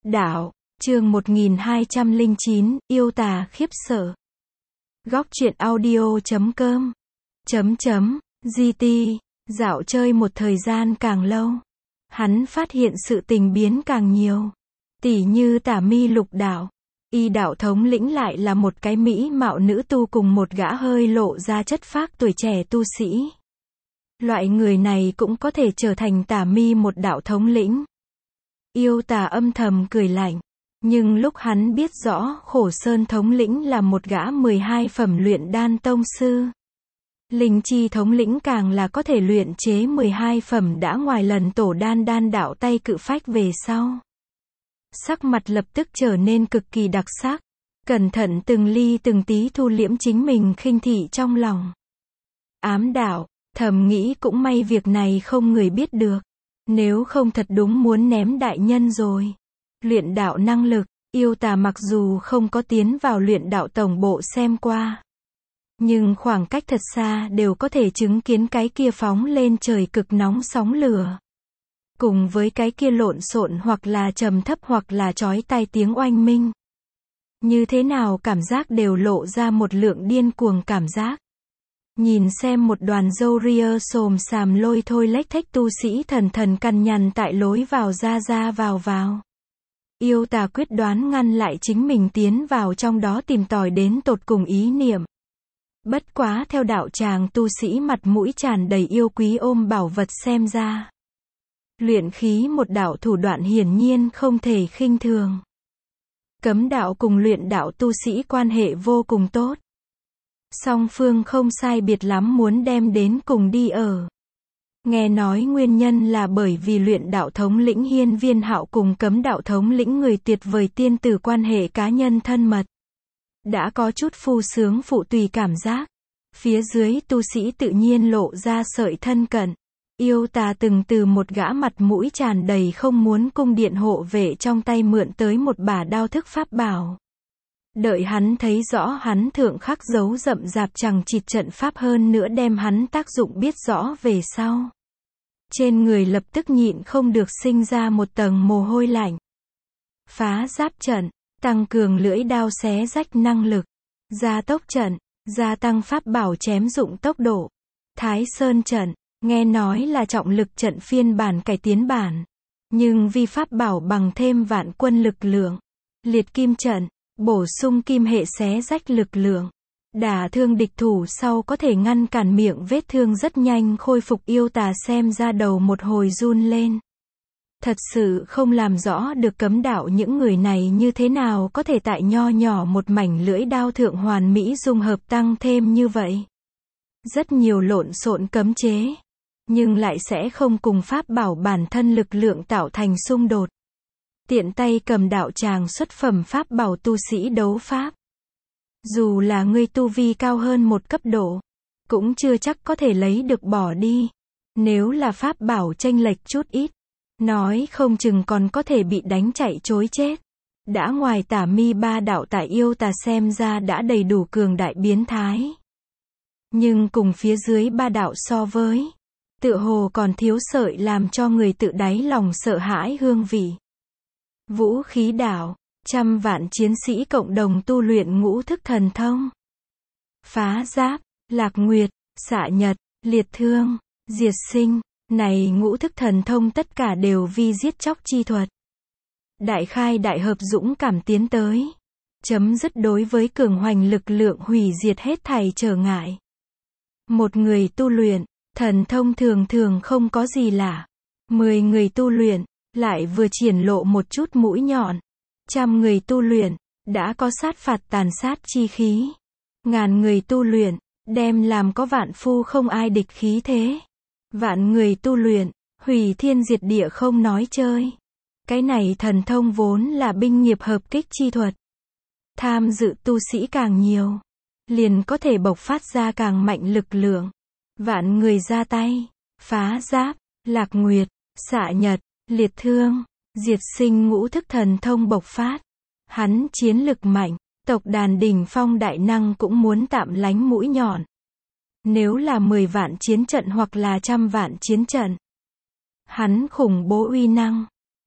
Đạo, chương 1209, yêu tà khiếp sợ. Góc truyện audio.com GT, dạo chơi một thời gian càng lâu, hắn phát hiện sự tình biến càng nhiều. Tỉ như Tả Mi Lục đạo, y đạo thống lĩnh lại là một cái mỹ mạo nữ tu cùng một gã hơi lộ ra chất phác tuổi trẻ tu sĩ. Loại người này cũng có thể trở thành Tả Mi một đạo thống lĩnh. Yêu tà âm thầm cười lạnh. Nhưng lúc hắn biết rõ Khổ Sơn thống lĩnh là một gã 12 phẩm luyện đan tông sư, Linh Chi thống lĩnh càng là có thể luyện chế 12 phẩm đã ngoài lần tổ đan đạo tay cự phách về sau. Sắc mặt lập tức trở nên cực kỳ đặc sắc, cẩn thận từng ly từng tí thu liễm chính mình khinh thị trong lòng. Ám đạo, thầm nghĩ cũng may việc này không người biết được, nếu không thật đúng muốn ném đại nhân rồi. Luyện đạo năng lực, yêu tà mặc dù không có tiến vào luyện đạo tổng bộ xem qua, nhưng khoảng cách thật xa đều có thể chứng kiến cái kia phóng lên trời cực nóng sóng lửa. Cùng với cái kia lộn xộn hoặc là trầm thấp hoặc là chói tai tiếng oanh minh. Như thế nào cảm giác đều lộ ra một lượng điên cuồng cảm giác. Nhìn xem một đoàn râu ria xồm xàm lôi thôi lếch thếch tu sĩ thần cằn nhằn tại lối vào ra vào. Yêu tà quyết đoán ngăn lại chính mình tiến vào trong đó tìm tòi đến tột cùng ý niệm. Bất quá theo đạo tràng tu sĩ mặt mũi tràn đầy yêu quý ôm bảo vật xem ra. Luyện khí một đạo thủ đoạn hiển nhiên không thể khinh thường. Cấm đạo cùng luyện đạo tu sĩ quan hệ vô cùng tốt. Song phương không sai biệt lắm muốn đem đến cùng đi ở. Nghe nói nguyên nhân là bởi vì luyện đạo thống lĩnh Hiên Viên Hạo cùng cấm đạo thống lĩnh người tuyệt vời tiên tử quan hệ cá nhân thân mật. Đã có chút phu sướng phụ tùy cảm giác. Phía dưới tu sĩ tự nhiên lộ ra sợi thân cận. Yêu tà từng từ một gã mặt mũi tràn đầy không muốn cung điện hộ vệ trong tay mượn tới một bả đao thức pháp bảo. Đợi hắn thấy rõ hắn thượng khắc dấu rậm rạp chằng chịt trận pháp hơn nữa đem hắn tác dụng biết rõ về sau. Trên người lập tức nhịn không được sinh ra một tầng mồ hôi lạnh. Phá giáp trận, tăng cường lưỡi đao xé rách năng lực. Gia tốc trận, gia tăng pháp bảo chém dụng tốc độ. Thái Sơn trận, nghe nói là trọng lực trận phiên bản cải tiến bản. Nhưng vì pháp bảo bằng thêm vạn quân lực lượng. Liệt kim trận, bổ sung kim hệ xé rách lực lượng. Đả thương địch thủ sau có thể ngăn cản miệng vết thương rất nhanh khôi phục. Yêu tà xem ra đầu một hồi run lên. Thật sự không làm rõ được cấm đạo những người này như thế nào có thể tại nho nhỏ một mảnh lưỡi đao thượng hoàn mỹ dung hợp tăng thêm như vậy. Rất nhiều lộn xộn cấm chế, nhưng lại sẽ không cùng pháp bảo bản thân lực lượng tạo thành xung đột. Tiện tay cầm đạo tràng xuất phẩm pháp bảo tu sĩ đấu pháp. Dù là ngươi tu vi cao hơn một cấp độ, cũng chưa chắc có thể lấy được bỏ đi. Nếu là pháp bảo chênh lệch chút ít, nói không chừng còn có thể bị đánh chạy trối chết. Đã ngoài Tả Mi ba đạo tại yêu tà xem ra đã đầy đủ cường đại biến thái. Nhưng cùng phía dưới ba đạo so với, tựa hồ còn thiếu sợi làm cho người tự đáy lòng sợ hãi hương vị. Vũ khí đạo, trăm vạn chiến sĩ cộng đồng tu luyện ngũ thức thần thông. Phá giáp, lạc nguyệt, xạ nhật, liệt thương, diệt sinh, này ngũ thức thần thông tất cả đều vi giết chóc chi thuật. Đại khai đại hợp dũng cảm tiến tới. Chấm dứt đối với cường hoành lực lượng hủy diệt hết thảy trở ngại. Một người tu luyện, thần thông thường không có gì lạ. 10 người tu luyện, lại vừa triển lộ một chút mũi nhọn. 100 người tu luyện, đã có sát phạt tàn sát chi khí. 1000 người tu luyện, đem làm có vạn phu không ai địch khí thế. Vạn người tu luyện, hủy thiên diệt địa không nói chơi. Cái này thần thông vốn là binh nghiệp hợp kích chi thuật. Tham dự tu sĩ càng nhiều, liền có thể bộc phát ra càng mạnh lực lượng. Vạn người ra tay, phá giáp, lạc nguyệt, xạ nhật, liệt thương, diệt sinh ngũ thức thần thông bộc phát. Hắn chiến lực mạnh, tộc đàn đỉnh phong đại năng cũng muốn tạm lánh mũi nhọn. Nếu là 10 vạn chiến trận hoặc là 100 vạn chiến trận, hắn khủng bố uy năng,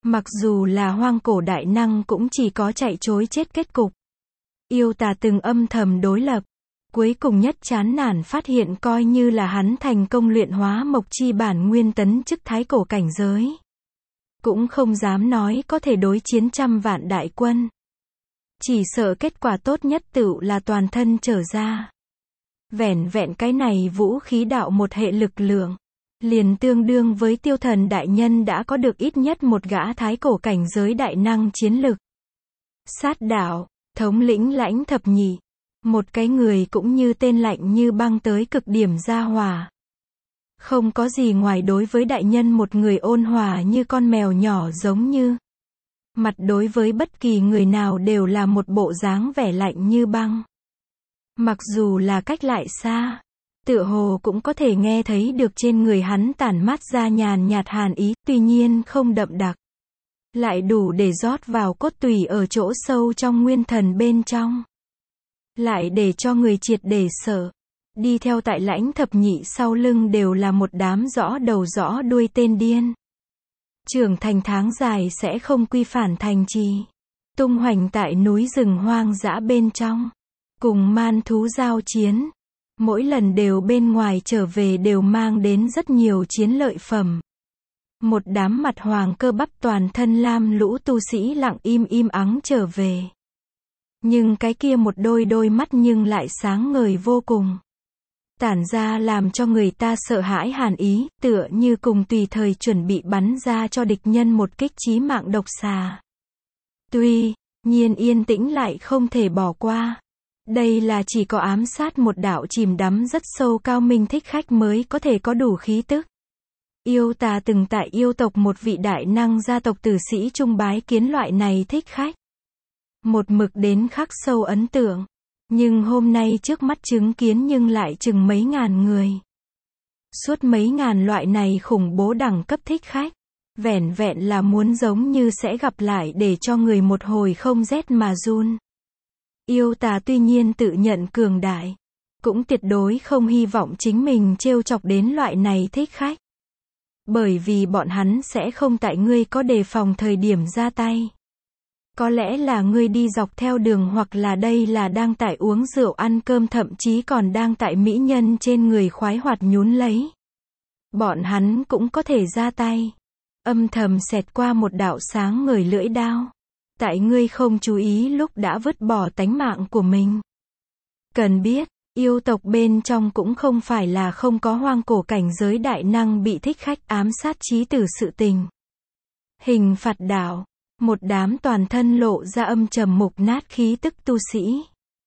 Mặc dù là hoang cổ đại năng cũng chỉ có chạy trối chết kết cục. Yêu tà từng âm thầm đối lập. Cuối cùng nhất chán nản phát hiện coi như là hắn thành công luyện hóa mộc chi bản nguyên tấn chức thái cổ cảnh giới. Cũng không dám nói có thể đối chiến trăm vạn đại quân. Chỉ sợ kết quả tốt nhất tựu là toàn thân trở ra. Vẻn vẹn cái này vũ khí đạo một hệ lực lượng. Liền tương đương với tiêu thần đại nhân đã có được ít nhất một gã thái cổ cảnh giới đại năng chiến lực. Sát đạo, thống lĩnh lãnh thập nhị. Một cái người cũng như tên lạnh như băng tới cực điểm gia hòa. Không có gì ngoài đối với đại nhân một người ôn hòa như con mèo nhỏ giống như. Mặt đối với bất kỳ người nào đều là một bộ dáng vẻ lạnh như băng. Mặc dù là cách lại xa, tựa hồ cũng có thể nghe thấy được trên người hắn tản mát ra nhàn nhạt hàn ý, tuy nhiên không đậm đặc. Lại đủ để rót vào cốt tủy ở chỗ sâu trong nguyên thần bên trong. Lại để cho người triệt để sợ. Đi theo tại lãnh thập nhị sau lưng đều là một đám rõ đầu rõ đuôi tên điên. Trưởng thành tháng dài sẽ không quy phản thành trì. Tung hoành tại núi rừng hoang dã bên trong. Cùng man thú giao chiến. Mỗi lần đều bên ngoài trở về đều mang đến rất nhiều chiến lợi phẩm. Một đám mặt hoàng cơ bắp toàn thân lam lũ tu sĩ lặng im ắng trở về. Nhưng cái kia một đôi mắt nhưng lại sáng ngời vô cùng. Tản ra làm cho người ta sợ hãi hàn ý, tựa như cùng tùy thời chuẩn bị bắn ra cho địch nhân một kích chí mạng độc xà. Tuy nhiên yên tĩnh lại không thể bỏ qua. Đây là chỉ có ám sát một đạo chìm đắm rất sâu cao minh thích khách mới có thể có đủ khí tức. Yêu tà từng tại yêu tộc một vị đại năng gia tộc tử sĩ trung bái kiến loại này thích khách. Một mực đến khắc sâu ấn tượng. Nhưng hôm nay trước mắt chứng kiến nhưng lại chừng mấy ngàn người. Suốt mấy ngàn loại này khủng bố đẳng cấp thích khách. Vẻn vẹn là muốn giống như sẽ gặp lại để cho người một hồi không rét mà run. Yêu tà tuy nhiên tự nhận cường đại. Cũng tuyệt đối không hy vọng chính mình trêu chọc đến loại này thích khách. Bởi vì bọn hắn sẽ không tại ngươi có đề phòng thời điểm ra tay. Có lẽ là ngươi đi dọc theo đường hoặc là đây là đang tại uống rượu ăn cơm thậm chí còn đang tại mỹ nhân trên người khoái hoạt nhún lấy. Bọn hắn cũng có thể ra tay. Âm thầm xẹt qua một đạo sáng ngời lưỡi đao. Tại ngươi không chú ý lúc đã vứt bỏ tánh mạng của mình. Cần biết, yêu tộc bên trong cũng không phải là không có hoang cổ cảnh giới đại năng bị thích khách ám sát chí tử sự tình. Hình phạt đạo. Một đám toàn thân lộ ra âm trầm mục nát khí tức tu sĩ.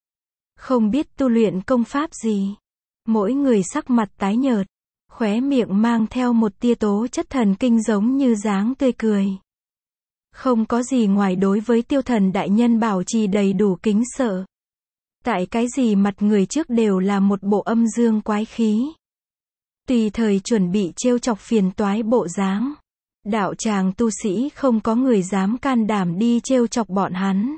Không biết tu luyện công pháp gì. Mỗi người sắc mặt tái nhợt. Khóe miệng mang theo một tia tố chất thần kinh giống như dáng tươi cười. Không có gì ngoài đối với tiêu thần đại nhân bảo trì đầy đủ kính sợ. Tại cái gì mặt người trước đều là một bộ âm dương quái khí. Tùy thời chuẩn bị trêu chọc phiền toái bộ dáng. Đạo tràng tu sĩ không có người dám can đảm đi trêu chọc bọn hắn.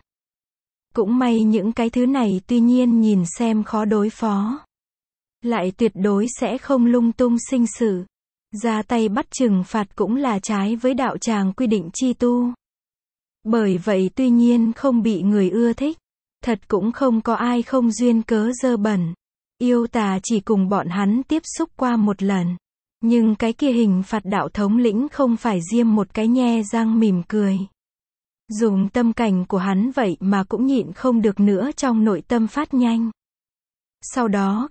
Cũng may những cái thứ này tuy nhiên nhìn xem khó đối phó. Lại tuyệt đối sẽ không lung tung sinh sự. Ra tay bắt trừng phạt cũng là trái với đạo tràng quy định chi tu. Bởi vậy tuy nhiên không bị người ưa thích. Thật cũng không có ai không duyên cớ dơ bẩn. Yêu tà chỉ cùng bọn hắn tiếp xúc qua một lần. Nhưng cái kia hình phạt đạo thống lĩnh không phải diêm một cái nhe răng mỉm cười. Dùng tâm cảnh của hắn vậy mà cũng nhịn không được nữa trong nội tâm phát nhanh. Sau đó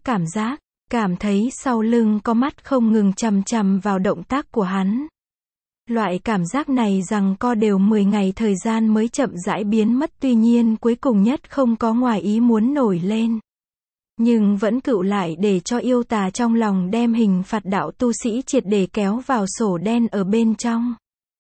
cảm thấy sau lưng có mắt không ngừng chằm chằm vào động tác của hắn. Loại cảm giác này rằng co đều 10 ngày thời gian mới chậm rãi biến mất tuy nhiên cuối cùng nhất không có ngoài ý muốn nổi lên. Nhưng vẫn cựu lại để cho yêu tà trong lòng đem hình phạt đạo tu sĩ triệt để kéo vào sổ đen ở bên trong.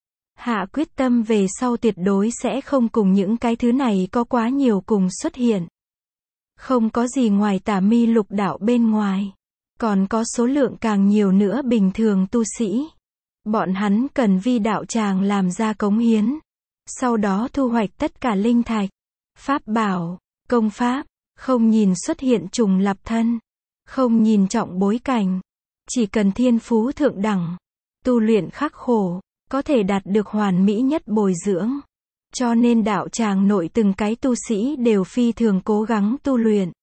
Hạ quyết tâm về sau tuyệt đối sẽ không cùng những cái thứ này có quá nhiều cùng xuất hiện. Không có gì ngoài tà mi lục đạo bên ngoài. Còn có số lượng càng nhiều nữa bình thường tu sĩ. Bọn hắn cần vi đạo tràng làm ra cống hiến. Sau đó thu hoạch tất cả linh thạch, pháp bảo, công pháp. Không nhìn xuất hiện trùng lập thân. Không nhìn trọng bối cảnh. Chỉ cần thiên phú thượng đẳng. Tu luyện khắc khổ. có thể đạt được hoàn mỹ nhất bồi dưỡng. Cho nên đạo tràng nội từng cái tu sĩ đều phi thường cố gắng tu luyện.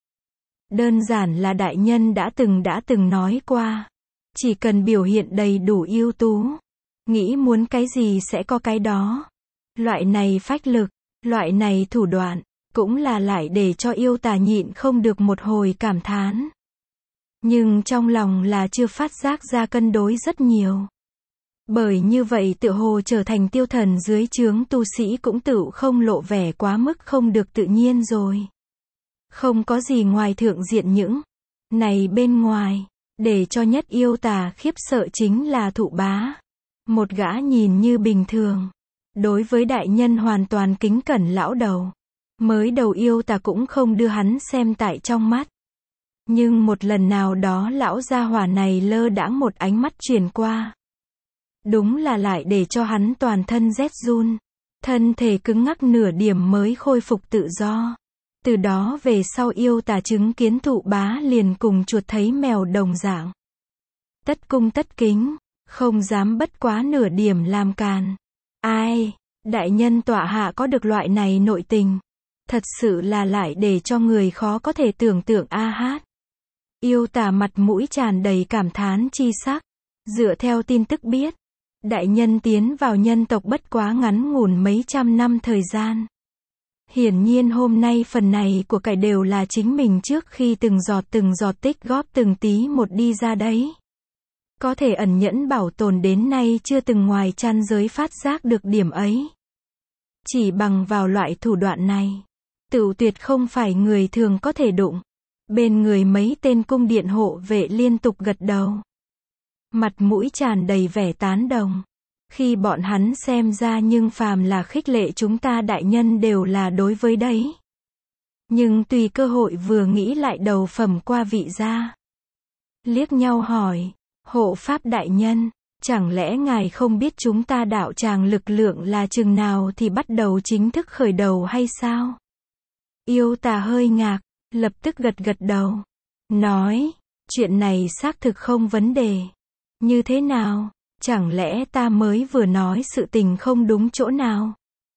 Đơn giản là đại nhân đã từng nói qua. Chỉ cần biểu hiện đầy đủ ưu tú. Nghĩ muốn cái gì sẽ có cái đó. Loại này phách lực, loại này thủ đoạn, cũng là lại để cho Yêu Tà nhịn không được một hồi cảm thán. Nhưng trong lòng là chưa phát giác ra cân đối rất nhiều. Bởi như vậy tựa hồ trở thành Tiêu Thần dưới trướng tu sĩ cũng tự không lộ vẻ quá mức không được tự nhiên rồi. Không có gì ngoài thượng diện những này bên ngoài, để cho nhất Yêu Tà khiếp sợ chính là Thụ Bá. Một gã nhìn như bình thường, đối với đại nhân hoàn toàn kính cẩn lão đầu. Mới đầu Yêu Tà cũng không đưa hắn xem tại trong mắt. Nhưng một lần nào đó lão gia hỏa này lơ đãng một ánh mắt truyền qua. Đúng là lại để cho hắn toàn thân rét run. Thân thể cứng ngắc nửa điểm mới khôi phục tự do. Từ đó về sau Yêu Tà chứng kiến Thụ Bá liền cùng chuột thấy mèo đồng dạng. Tất cung tất kính, không dám bất quá nửa điểm làm càn. Ai, đại nhân tọa hạ có được loại này nội tình. Thật sự là lại để cho người khó có thể tưởng tượng a hát. Yêu Tà mặt mũi tràn đầy cảm thán chi sắc. Dựa theo tin tức biết, đại nhân tiến vào nhân tộc bất quá ngắn ngủn mấy trăm năm thời gian. Hiển nhiên hôm nay phần này của cải đều là chính mình trước khi từng giọt tích góp từng tí một đi ra đấy. Có thể ẩn nhẫn bảo tồn đến nay chưa từng ngoài chăn giới phát giác được điểm ấy. Chỉ bằng vào loại thủ đoạn này, tự tuyệt không phải người thường có thể đụng. Bên người mấy tên cung điện hộ vệ liên tục gật đầu. Mặt mũi tràn đầy vẻ tán đồng. Khi bọn hắn xem ra nhưng phàm là khích lệ chúng ta đại nhân đều là đối với đấy. Nhưng tùy cơ hội vừa nghĩ lại đầu phẩm qua vị gia. Liếc nhau hỏi, hộ pháp đại nhân, chẳng lẽ ngài không biết chúng ta đạo tràng lực lượng là chừng nào thì bắt đầu chính thức khởi đầu hay sao? Yêu Tà hơi ngạc, lập tức gật đầu. Nói, chuyện này xác thực không vấn đề. Như thế nào? Chẳng lẽ ta mới vừa nói sự tình không đúng chỗ nào?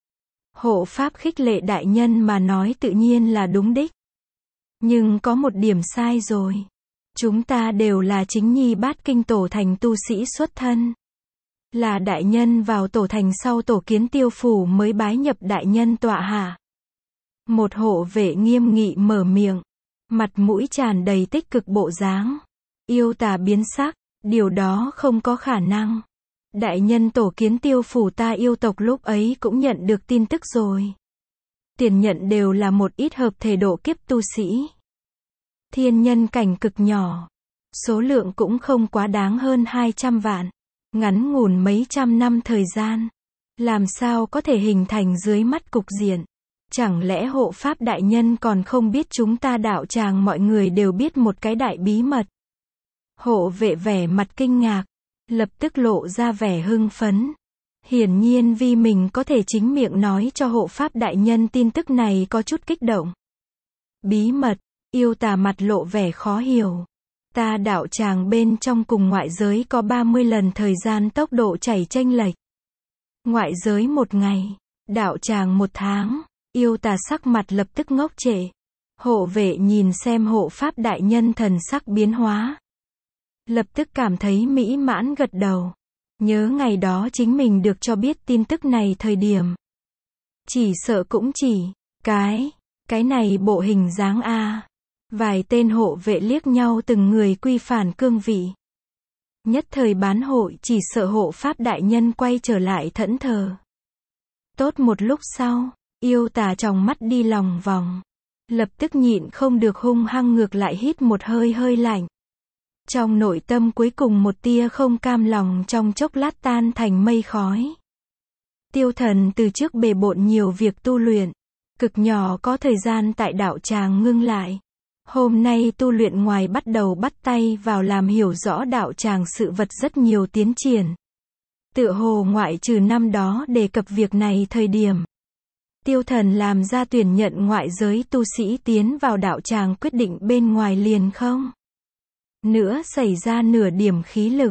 Hộ pháp khích lệ đại nhân mà nói tự nhiên là đúng đích. Nhưng có một điểm sai rồi. Chúng ta đều là chính nhi bát kinh tổ thành tu sĩ xuất thân. Là đại nhân vào tổ thành sau tổ kiến Tiêu phủ mới bái nhập đại nhân tọa hạ. Một hộ vệ nghiêm nghị mở miệng. Mặt mũi tràn đầy tích cực bộ dáng. Yêu Tà biến sắc. Điều đó không có khả năng. Đại nhân tổ kiến Tiêu phủ ta yêu tộc lúc ấy cũng nhận được tin tức rồi. Tiền nhận đều là một ít hợp thể độ kiếp tu sĩ. Thiên nhân cảnh cực nhỏ. Số lượng cũng không quá đáng hơn 200 vạn. Ngắn ngủn mấy trăm năm thời gian. Làm sao có thể hình thành dưới mắt cục diện. Chẳng lẽ hộ pháp đại nhân còn không biết chúng ta đạo tràng mọi người đều biết một cái đại bí mật. Hộ vệ vẻ mặt kinh ngạc, lập tức lộ ra vẻ hưng phấn. Hiển nhiên vì mình có thể chính miệng nói cho hộ pháp đại nhân tin tức này có chút kích động. Bí mật, Yêu Tà mặt lộ vẻ khó hiểu. Ta đạo tràng bên trong cùng ngoại giới có 30 lần thời gian tốc độ chảy chênh lệch. Ngoại giới 1 ngày, đạo tràng 1 tháng, Yêu Tà sắc mặt lập tức ngốc trệ. Hộ vệ nhìn xem hộ pháp đại nhân thần sắc biến hóa. Lập tức cảm thấy mỹ mãn gật đầu. Nhớ ngày đó chính mình được cho biết tin tức này thời điểm. Chỉ sợ cũng chỉ, cái này bộ hình dáng a. Vài tên hộ vệ liếc nhau từng người quy phản cương vị. Nhất thời bán hội chỉ sợ hộ pháp đại nhân quay trở lại thẫn thờ. Tốt một lúc sau, Yêu Tà trong mắt đi lòng vòng. Lập tức nhịn không được hung hăng ngược lại hít một hơi lạnh. Trong nội tâm cuối cùng một tia không cam lòng trong chốc lát tan thành mây khói. Tiêu Thần từ trước bề bộn nhiều việc tu luyện, cực nhỏ có thời gian tại đạo tràng ngưng lại. Hôm nay tu luyện ngoài bắt đầu bắt tay vào làm hiểu rõ đạo tràng sự vật rất nhiều tiến triển. Tựa hồ ngoại trừ năm đó đề cập việc này thời điểm. Tiêu Thần làm ra tuyển nhận ngoại giới tu sĩ tiến vào đạo tràng quyết định bên ngoài liền không nữa xảy ra nửa điểm khí lực.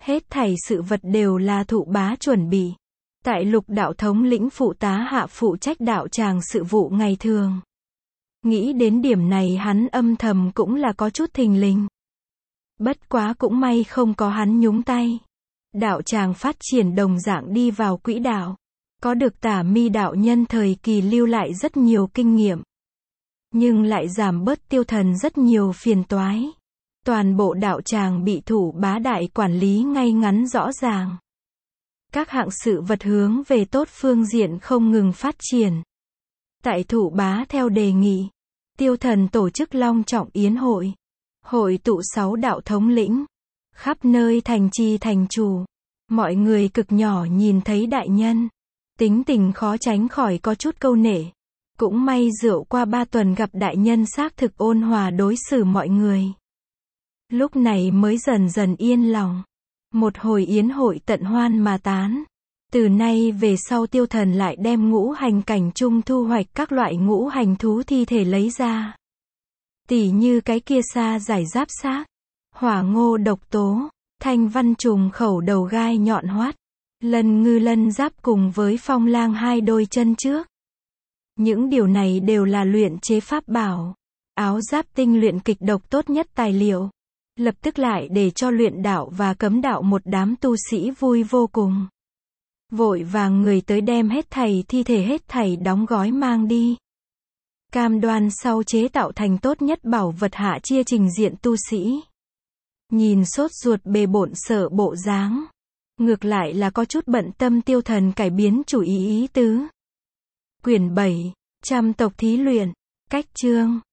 Hết thảy sự vật đều là thụ bá chuẩn bị. Tại Lục đạo thống lĩnh phụ tá hạ phụ trách đạo tràng sự vụ ngày thường. Nghĩ đến điểm này hắn âm thầm cũng là có chút thình lình. Bất quá cũng may không có hắn nhúng tay. Đạo tràng phát triển đồng dạng đi vào quỹ đạo. Có được Tả Mi đạo nhân thời kỳ lưu lại rất nhiều kinh nghiệm. Nhưng lại giảm bớt Tiêu Thần rất nhiều phiền toái. Toàn bộ đạo tràng bị thụ bá đại quản lý ngay ngắn rõ ràng. Các hạng sự vật hướng về tốt phương diện không ngừng phát triển. Tại thụ bá theo đề nghị, Tiêu Thần tổ chức long trọng yến hội. Hội tụ 6 đạo thống lĩnh. Khắp nơi thành trì thành chủ. Mọi người cực nhỏ nhìn thấy đại nhân. Tính tình khó tránh khỏi có chút câu nể. Cũng may rượu qua 3 tuần gặp đại nhân xác thực ôn hòa đối xử mọi người. Lúc này mới dần dần yên lòng. Một hồi yến hội tận hoan mà tán. Từ nay về sau Tiêu Thần lại đem ngũ hành cảnh trung thu hoạch các loại ngũ hành thú thi thể lấy ra. Tỉ như cái kia sa giải giáp xác, hỏa ngô độc tố, thanh văn trùng khẩu đầu gai nhọn hoắt, lân ngư lân giáp cùng với phong lang 2 đôi chân trước. Những điều này đều là luyện chế pháp bảo, áo giáp tinh luyện kịch độc tốt nhất tài liệu. Lập tức lại để cho luyện đạo và cấm đạo một đám tu sĩ vui vô cùng. Vội vàng người tới đem hết thảy thi thể hết thảy đóng gói mang đi. Cam đoan sau chế tạo thành tốt nhất bảo vật hạ chia trình diện tu sĩ. Nhìn sốt ruột bề bộn sợ bộ dáng. Ngược lại là có chút bận tâm Tiêu Thần cải biến chủ ý tứ. Quyển 7, Trăm tộc thí luyện, cách chương.